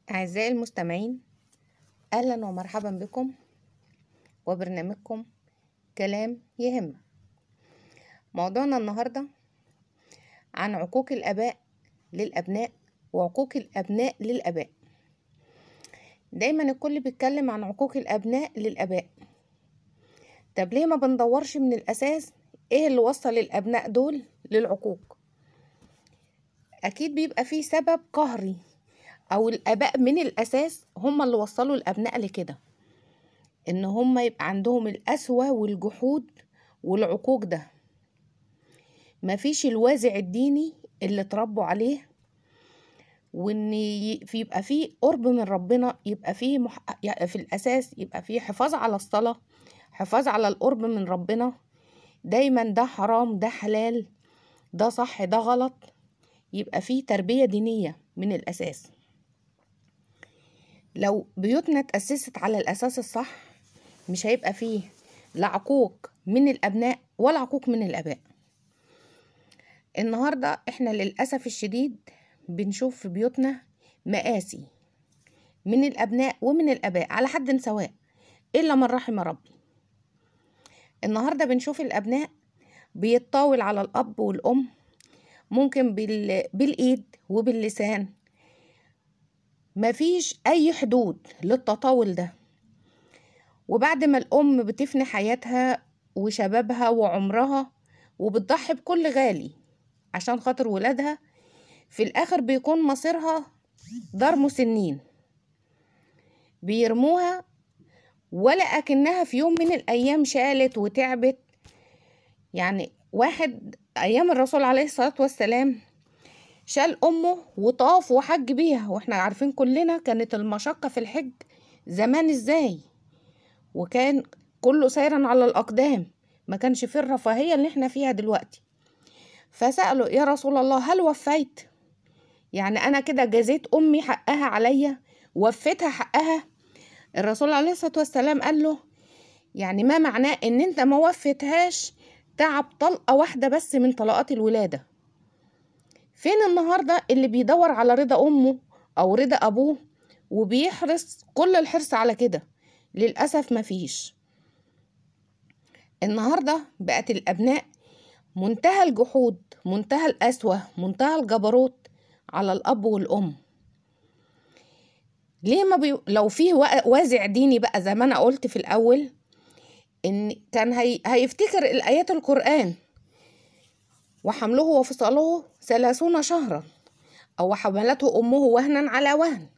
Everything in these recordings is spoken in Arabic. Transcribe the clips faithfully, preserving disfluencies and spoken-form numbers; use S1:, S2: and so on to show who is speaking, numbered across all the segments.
S1: أعزائي المستمعين، أهلا ومرحبا بكم وبرنامجكم كلام يهم. موضوعنا النهاردة عن عقوق الآباء للأبناء وعقوق الأبناء للآباء. دايما الكل بيتكلم عن عقوق الأبناء للآباء. طب ليه ما بندورش من الأساس إيه اللي وصل الأبناء دول للعقوق؟ أكيد بيبقى فيه سبب قهري، أو الآباء من الأساس هم اللي وصلوا الأبناء لكده، إن هم يبقى عندهم القسوة والجحود والعقوق ده. مفيش الوازع الديني اللي اتربوا عليه، وإن يبقى فيه قرب من ربنا، يبقى فيه مح... في الأساس يبقى فيه حفاظ على الصلاة، حفاظ على القرب من ربنا. دايما ده حرام ده حلال، ده صح ده غلط، يبقى فيه تربية دينية من الأساس. لو بيوتنا اتأسست على الأساس الصح مش هيبقى فيه لا عقوق من الأبناء ولا عقوق من الآباء. النهاردة احنا للأسف الشديد بنشوف في بيوتنا مآسي من الأبناء ومن الآباء على حد سواء إلا من رحم ربي. النهاردة بنشوف الأبناء بيتطاول على الأب والأم، ممكن بال... بالإيد وباللسان، مفيش أي حدود للتطاول ده. وبعد ما الأم بتفني حياتها وشبابها وعمرها وبتضحي بكل غالي عشان خاطر ولادها، في الآخر بيكون مصيرها دار مسنين، بيرموها ولا أكنها في يوم من الأيام شالت وتعبت. يعني واحد أيام الرسول عليه الصلاة والسلام شال أمه وطاف وحج بيها، واحنا عارفين كلنا كانت المشقة في الحج زمان ازاي، وكان كله سيرا على الأقدام، ما كانش فيه الرفاهية اللي احنا فيها دلوقتي. فسألوا يا رسول الله هل وفيت؟ يعني أنا كده جزيت أمي حقها عليا، وفيتها حقها؟ الرسول عليه الصلاة والسلام قال له يعني ما معناه ان انت ما وفيتهاش تعب طلقة واحدة بس من طلقات الولادة. فين النهاردة اللي بيدور على رضا أمه أو رضا أبوه وبيحرص كل الحرص على كده؟ للأسف مفيش. النهاردة بقت الأبناء منتهى الجحود، منتهى القسوة، منتهى الجبروت على الأب والأم. ليه ما بي... لو فيه وازع ديني بقى زي ما أنا قلت في الأول، إن كان هي... هيفتكر الآيات القرآن وحمله وفصاله ثلاثون شهرا، أو حملته أمه وهنا على وهن،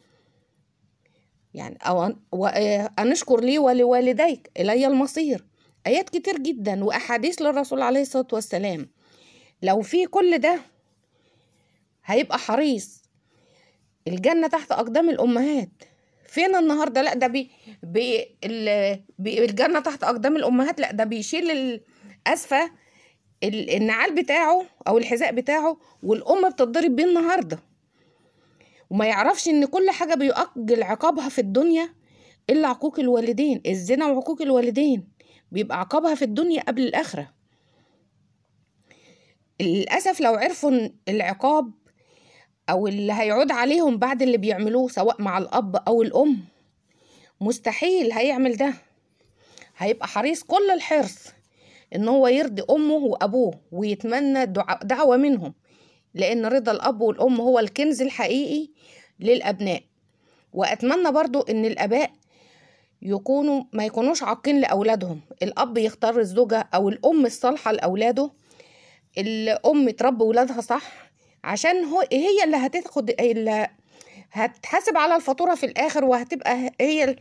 S1: يعني أو أنشكر لي ولوالديك إلي المصير. آيات كتير جدا وأحاديث للرسول عليه الصلاة والسلام. لو في كل ده هيبقى حريص الجنة تحت أقدام الأمهات. فين النهاردة؟ لا ده بي, بي, بي الجنة تحت أقدام الأمهات، لا ده بيشيل الأسفة النعال بتاعه أو الحذاء بتاعه والأم بتضرب بيه النهاردة، وما يعرفش إن كل حاجة بيؤجل عقابها في الدنيا إلا عقوق الوالدين. الزنا وعقوق الوالدين بيبقى عقابها في الدنيا قبل الآخرة. للأسف لو عرفوا العقاب أو اللي هيعود عليهم بعد اللي بيعملوه سواء مع الأب أو الأم، مستحيل هيعمل ده. هيبقى حريص كل الحرص إن هو يرضي أمه وأبوه ويتمنى دعوة منهم، لأن رضا الأب والأم هو الكنز الحقيقي للأبناء. وأتمنى برضو إن الآباء يكونوا ما يكونوش عاقين لأولادهم. الأب يختار الزوجة أو الأم الصالحة لأولاده، الأم تربي ولادها صح، عشان هو هي اللي هتاخد اللي هتحاسب على الفاتورة في الآخر، وهتبقى هي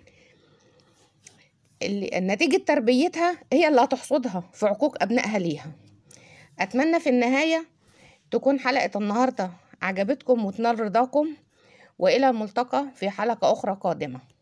S1: اللي نتيجة تربيتها هي اللي هتحصدها في عقوق أبنائها ليها. أتمنى في النهاية تكون حلقة النهاردة عجبتكم وتنال رضاكم، وإلى الملتقى في حلقة أخرى قادمة.